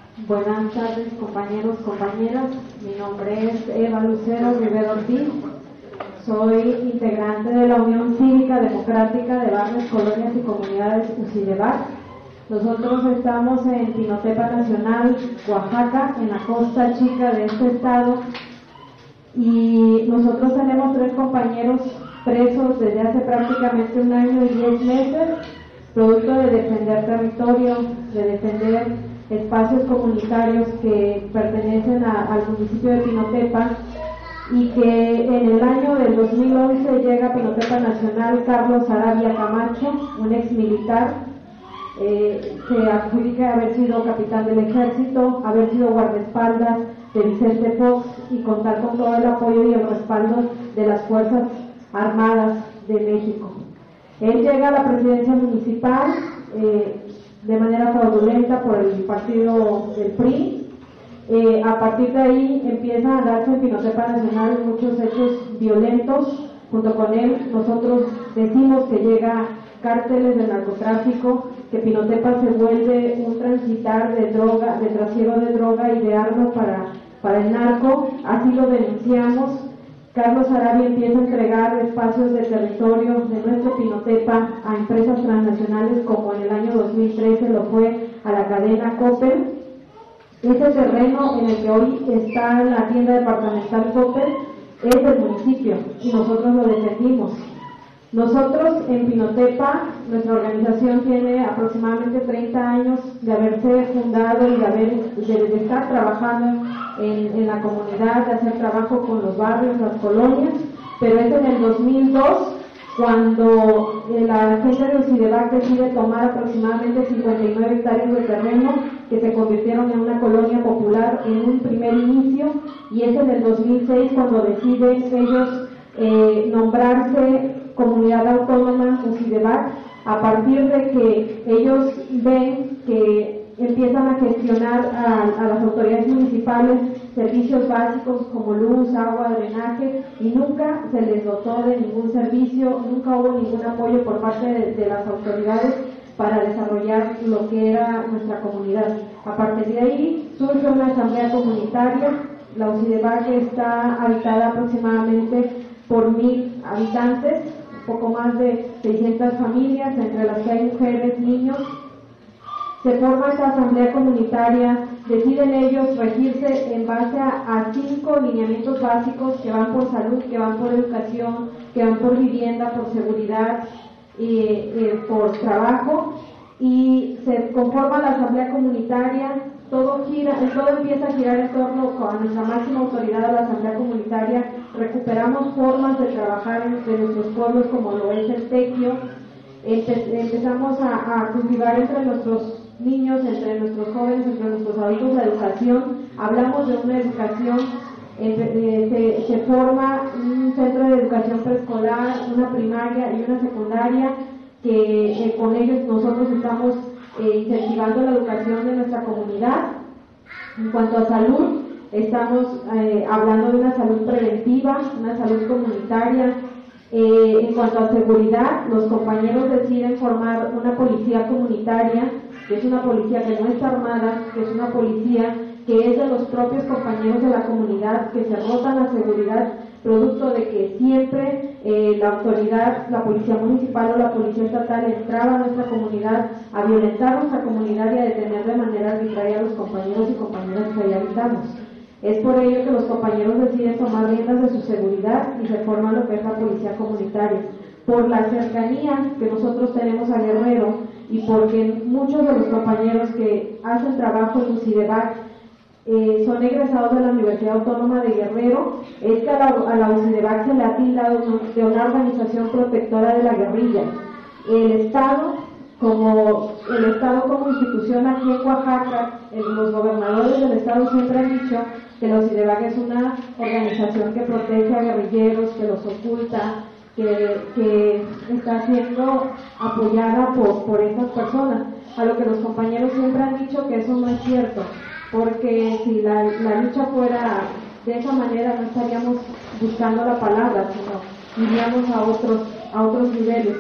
Buenas tardes, compañeros, compañeras. Mi nombre es Eva Lucero Rivera Ortiz. Soy integrante de la Unión Cívica Democrática de Barrios, Colonias y Comunidades UCIDEBAC. Nosotros estamos en Pinotepa Nacional, Oaxaca, en la costa chica de este estado, y nosotros tenemos 3 compañeros presos desde hace prácticamente 1 año y 10 meses, producto de defender territorio, de defender espacios comunitarios que pertenecen al municipio de Pinotepa, y que en el año del 2011 llega a Pinotepa Nacional Carlos Arabia Camacho, un ex militar, se adjudica haber sido capitán del ejército, haber sido guardaespaldas de Vicente Fox y contar con todo el apoyo y el respaldo de las Fuerzas Armadas de México. Él llega a la presidencia municipal de manera fraudulenta por el partido del PRI. A partir de ahí empiezan a darse en Pinotepa Nacional muchos hechos violentos. Junto con él nosotros decimos que llega cárteles de narcotráfico, que Pinotepa se vuelve un transitar de droga, de trasiego de droga y de armas para el narco. Así lo denunciamos. Carlos Arabia empieza a entregar espacios de territorio de nuestro Pinotepa a empresas transnacionales, como en el año 2013 lo fue a la cadena Coppel. Ese terreno en el que hoy está la tienda departamental Coppel es del municipio y nosotros lo defendimos. Nosotros en Pinotepa, nuestra organización tiene aproximadamente 30 años de haberse fundado y de estar trabajando en la comunidad, de hacer trabajo con los barrios, las colonias, pero es en el 2002 cuando la gente de UCIDEBAC decide tomar aproximadamente 59 hectáreas de terreno que se convirtieron en una colonia popular en un primer inicio, y es en el 2006 cuando deciden ellos nombrarse Comunidad Autónoma UCIDEBAC, a partir de que ellos ven que empiezan a gestionar a las autoridades municipales servicios básicos como luz, agua, drenaje, y nunca se les dotó de ningún servicio, nunca hubo ningún apoyo por parte de las autoridades para desarrollar lo que era nuestra comunidad. A partir de ahí surge una asamblea comunitaria. La UCIDEBAC está habitada aproximadamente por 1000 habitantes, un poco más de 600 familias, entre las que hay mujeres, niños. Se forma esta asamblea comunitaria, deciden ellos regirse en base a 5 lineamientos básicos que van por salud, que van por educación, que van por vivienda, por seguridad y por trabajo, y se conforma la asamblea comunitaria. Todo empieza a girar en torno a nuestra máxima autoridad, a la asamblea comunitaria. Recuperamos formas de trabajar entre nuestros pueblos, como lo es el tequio. Empezamos a cultivar entre nuestros niños, entre nuestros jóvenes, entre nuestros adultos la educación. Hablamos de una educación, se forma un centro de educación preescolar, una primaria y una secundaria, que con ellos nosotros estamos incentivando la educación de nuestra comunidad. En cuanto a salud, estamos hablando de una salud preventiva, una salud comunitaria. En cuanto a seguridad, los compañeros deciden formar una policía comunitaria, que es una policía que no está armada, que es una policía que es de los propios compañeros de la comunidad, que se rotan la seguridad, producto de que siempre la autoridad, la policía municipal o la policía estatal entraba a nuestra comunidad a violentar nuestra comunidad y a detener de manera arbitraria a los compañeros y compañeras que ahí habitamos. Es por ello que los compañeros deciden tomar riendas de su seguridad y se forma lo que es la policía comunitaria. Por la cercanía que nosotros tenemos a Guerrero, y porque muchos de los compañeros que hacen trabajo en UCIDEBAC son egresados de la Universidad Autónoma de Guerrero, es que a la UCIDEBAC se le ha tildado de una organización protectora de la guerrilla. El Estado como institución aquí en Oaxaca, los gobernadores del Estado siempre han dicho que la UCIDEBAC es una organización que protege a guerrilleros, que los oculta, que está siendo apoyada por estas personas, a lo que los compañeros siempre han dicho que eso no es cierto, porque si la lucha fuera de esa manera no estaríamos buscando la palabra, sino iríamos a otros niveles.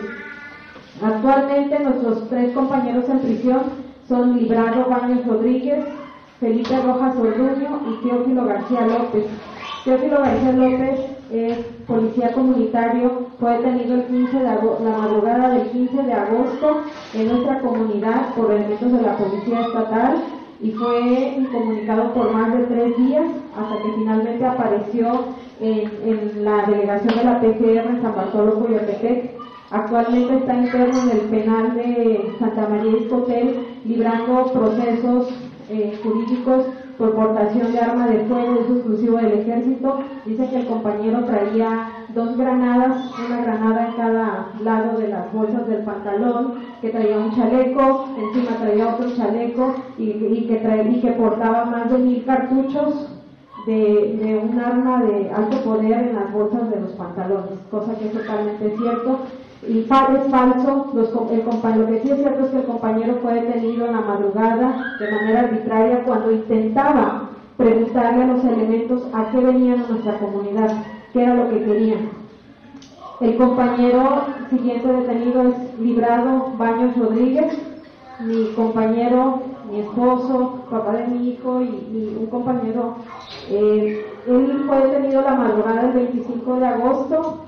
Actualmente nuestros 3 compañeros en prisión son Librado Baños Rodríguez, Felipe Rojas Orduño y Teófilo García López. Teófilo García López es policía comunitario, fue detenido la madrugada del 15 de agosto en nuestra comunidad por elementos de la policía estatal y fue incomunicado por más de 3 días hasta que finalmente apareció en la delegación de la PGR en San Bartolo, Coyotepec. Actualmente está interno en el penal de Santa María Iscotel, librando procesos jurídicos por portación de arma de fuego de uso exclusivo del ejército. Dice que el compañero traía 2 granadas, una granada en cada lado de las bolsas del pantalón, que traía un chaleco, encima traía otro chaleco y que portaba más de 1000 cartuchos de un arma de alto poder en las bolsas de los pantalones, cosa que es totalmente cierto. Y es falso, lo que sí es cierto es que el compañero fue detenido en la madrugada de manera arbitraria cuando intentaba preguntarle a los elementos a qué venían a nuestra comunidad, qué era lo que querían. El compañero siguiente detenido es Librado Baños Rodríguez, mi compañero, mi esposo, papá de mi hijo y un compañero. Él fue detenido la madrugada del 25 de agosto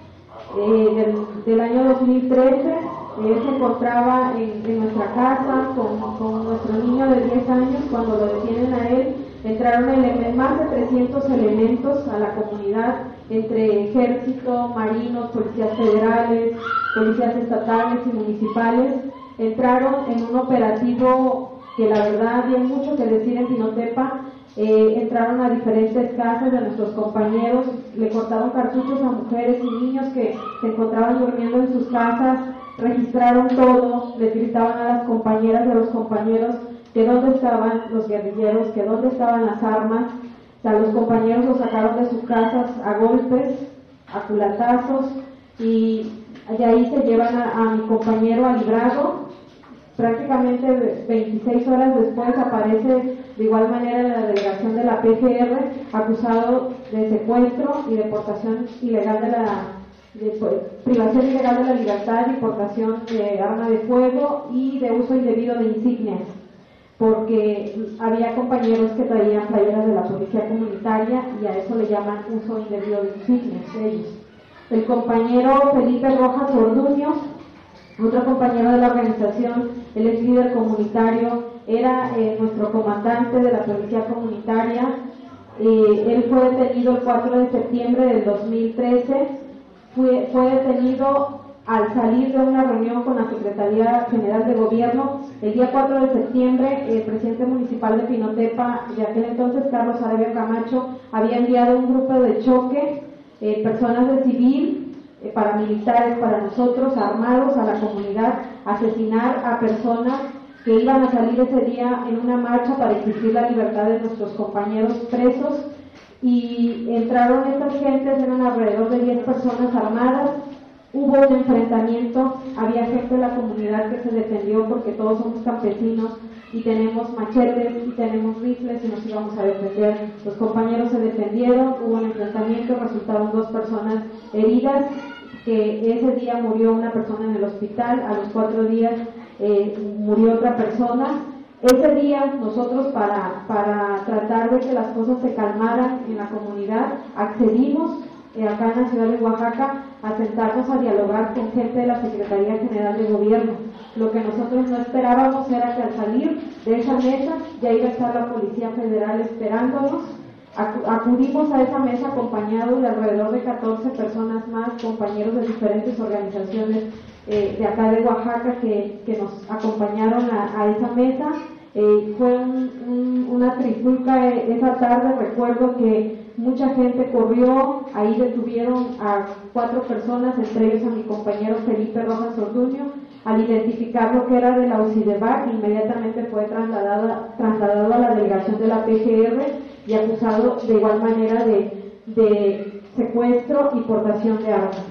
del año 2013. Él se encontraba en nuestra casa con nuestro niño de 10 años. Cuando lo detienen a él, entraron más de 300 elementos a la comunidad, entre ejército, marinos, policías federales, policías estatales y municipales. Entraron en un operativo que la verdad había mucho que decir en Pinotepa. Entraron a diferentes casas de nuestros compañeros, le cortaron cartuchos a mujeres y niños que se encontraban durmiendo en sus casas, registraron todo, les gritaban a las compañeras y a los compañeros que dónde estaban los guerrilleros, que dónde estaban las armas. O sea, los compañeros los sacaron de sus casas a golpes, a culatazos, y de ahí se llevan a mi compañero a Librado. Prácticamente 26 horas después aparece de igual manera en la delegación de la PGR, acusado de secuestro y deportación ilegal privación ilegal de la libertad y portación de arma de fuego y de uso indebido de insignias, porque había compañeros que traían playeras de la policía comunitaria y a eso le llaman uso indebido de insignias ellos. El compañero Felipe Rojas Orduño, otro compañero de la organización, él es líder comunitario, era nuestro comandante de la policía comunitaria. Él fue detenido el 4 de septiembre del 2013, fue detenido al salir de una reunión con la Secretaría General de Gobierno. El día 4 de septiembre, el presidente municipal de Pinotepa, de aquel entonces Carlos Arabia Camacho, había enviado un grupo de choque, personas de civil, paramilitares para nosotros, armados a la comunidad, asesinar a personas que iban a salir ese día en una marcha para exigir la libertad de nuestros compañeros presos. Y entraron estas gentes, eran alrededor de 10 personas armadas. Hubo un enfrentamiento, había gente de la comunidad que se defendió porque todos somos campesinos y tenemos machetes y tenemos rifles y nos íbamos a defender. Los compañeros se defendieron, hubo un enfrentamiento, resultaron 2 personas heridas, que ese día murió una persona en el hospital, a los 4 días murió otra persona. Ese día nosotros para tratar de que las cosas se calmaran en la comunidad, accedimos acá en la ciudad de Oaxaca a sentarnos a dialogar con gente de la Secretaría General de Gobierno. Lo que nosotros no esperábamos era que al salir de esa mesa ya iba a estar la Policía Federal esperándonos. Acudimos a esa mesa acompañados de alrededor de 14 personas más, compañeros de diferentes organizaciones de acá de Oaxaca que nos acompañaron a esa mesa. Fue una trifulca esa tarde. Recuerdo que mucha gente corrió, ahí detuvieron a 4 personas, entre ellos a mi compañero Felipe Rojas Orduño. Al identificar lo que era de la UCIDEVAC, inmediatamente fue trasladado a la delegación de la PGR y acusado de igual manera de secuestro y portación de armas.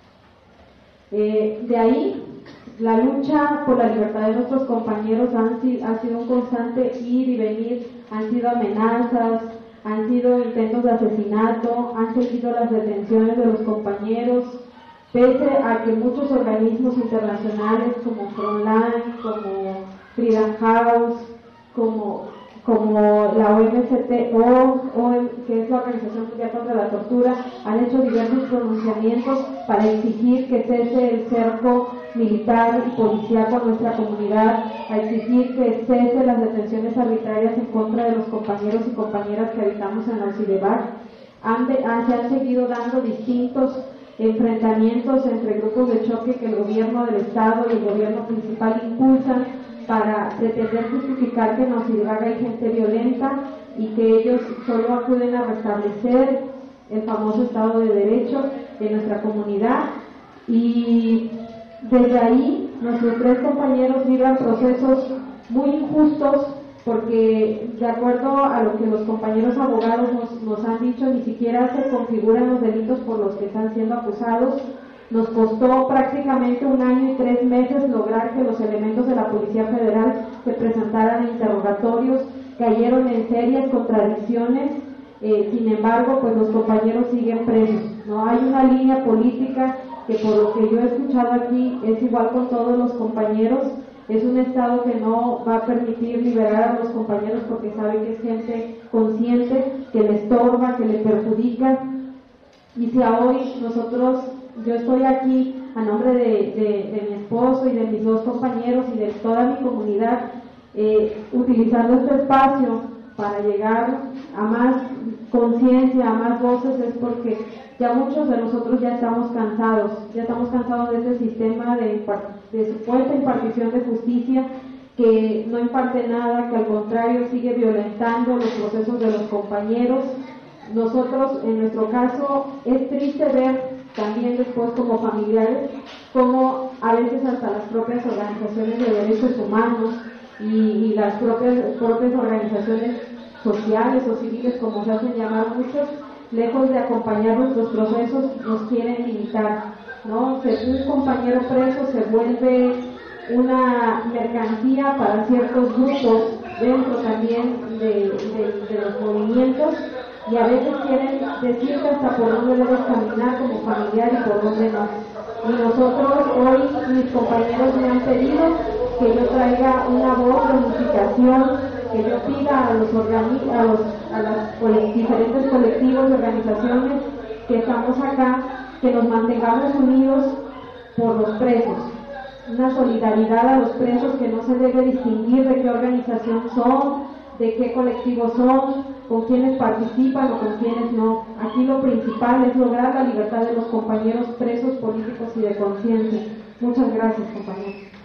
De ahí, la lucha por la libertad de nuestros compañeros ha sido un constante ir y venir, han sido amenazas, han sido intentos de asesinato, han seguido las detenciones de los compañeros, pese a que muchos organismos internacionales como Frontline, como Freedom House, como como la OMCT, que es la Organización Mundial contra la Tortura, han hecho diversos pronunciamientos para exigir que cese el cerco militar y policial con nuestra comunidad, a exigir que cese las detenciones arbitrarias en contra de los compañeros y compañeras que habitamos en Occidental. Se han seguido dando distintos enfrentamientos entre grupos de choque que el gobierno del Estado y el gobierno principal impulsan para pretender justificar que en Occidental hay gente violenta y que ellos solo acuden a restablecer el famoso Estado de Derecho de nuestra comunidad. Y desde ahí nuestros 3 compañeros viven procesos muy injustos, porque de acuerdo a lo que los compañeros abogados nos han dicho, ni siquiera se configuran los delitos por los que están siendo acusados. Nos costó prácticamente 1 año y 3 meses lograr que los elementos de la Policía Federal se presentaran a interrogatorios, cayeron en serias contradicciones. Sin embargo, pues los compañeros siguen presos. No hay una línea política que, por lo que yo he escuchado aquí, es igual con todos los compañeros. Es un Estado que no va a permitir liberar a los compañeros porque sabe que es gente consciente, que le estorba, que le perjudica. Y si a hoy yo estoy aquí a nombre de mi esposo y de mis 2 compañeros y de toda mi comunidad, utilizando este espacio para llegar a más conciencia, a más voces, es porque ya muchos de nosotros ya estamos cansados de este sistema de supuesta impartición de justicia que no imparte nada, que al contrario sigue violentando los procesos de los compañeros. Nosotros, en nuestro caso, es triste ver también después como familiares como a veces hasta las propias organizaciones de derechos humanos y las propias organizaciones sociales o civiles, como se hacen llamar muchos, lejos de acompañar nuestros procesos, nos quieren limitar, ¿no? Un compañero preso se vuelve una mercancía para ciertos grupos dentro también de los movimientos, y a veces quieren decirte hasta por dónde debes caminar como familiar y por dónde no. Y nosotros hoy, mis compañeros me han pedido que yo traiga una voz de unificación, que yo pida a los diferentes colectivos y organizaciones que estamos acá, que nos mantengamos unidos por los presos. Una solidaridad a los presos, que no se debe distinguir de qué organización son, de qué colectivos son, con quienes participan o con quienes no. Aquí lo principal es lograr la libertad de los compañeros presos políticos y de conciencia. Muchas gracias, compañeros.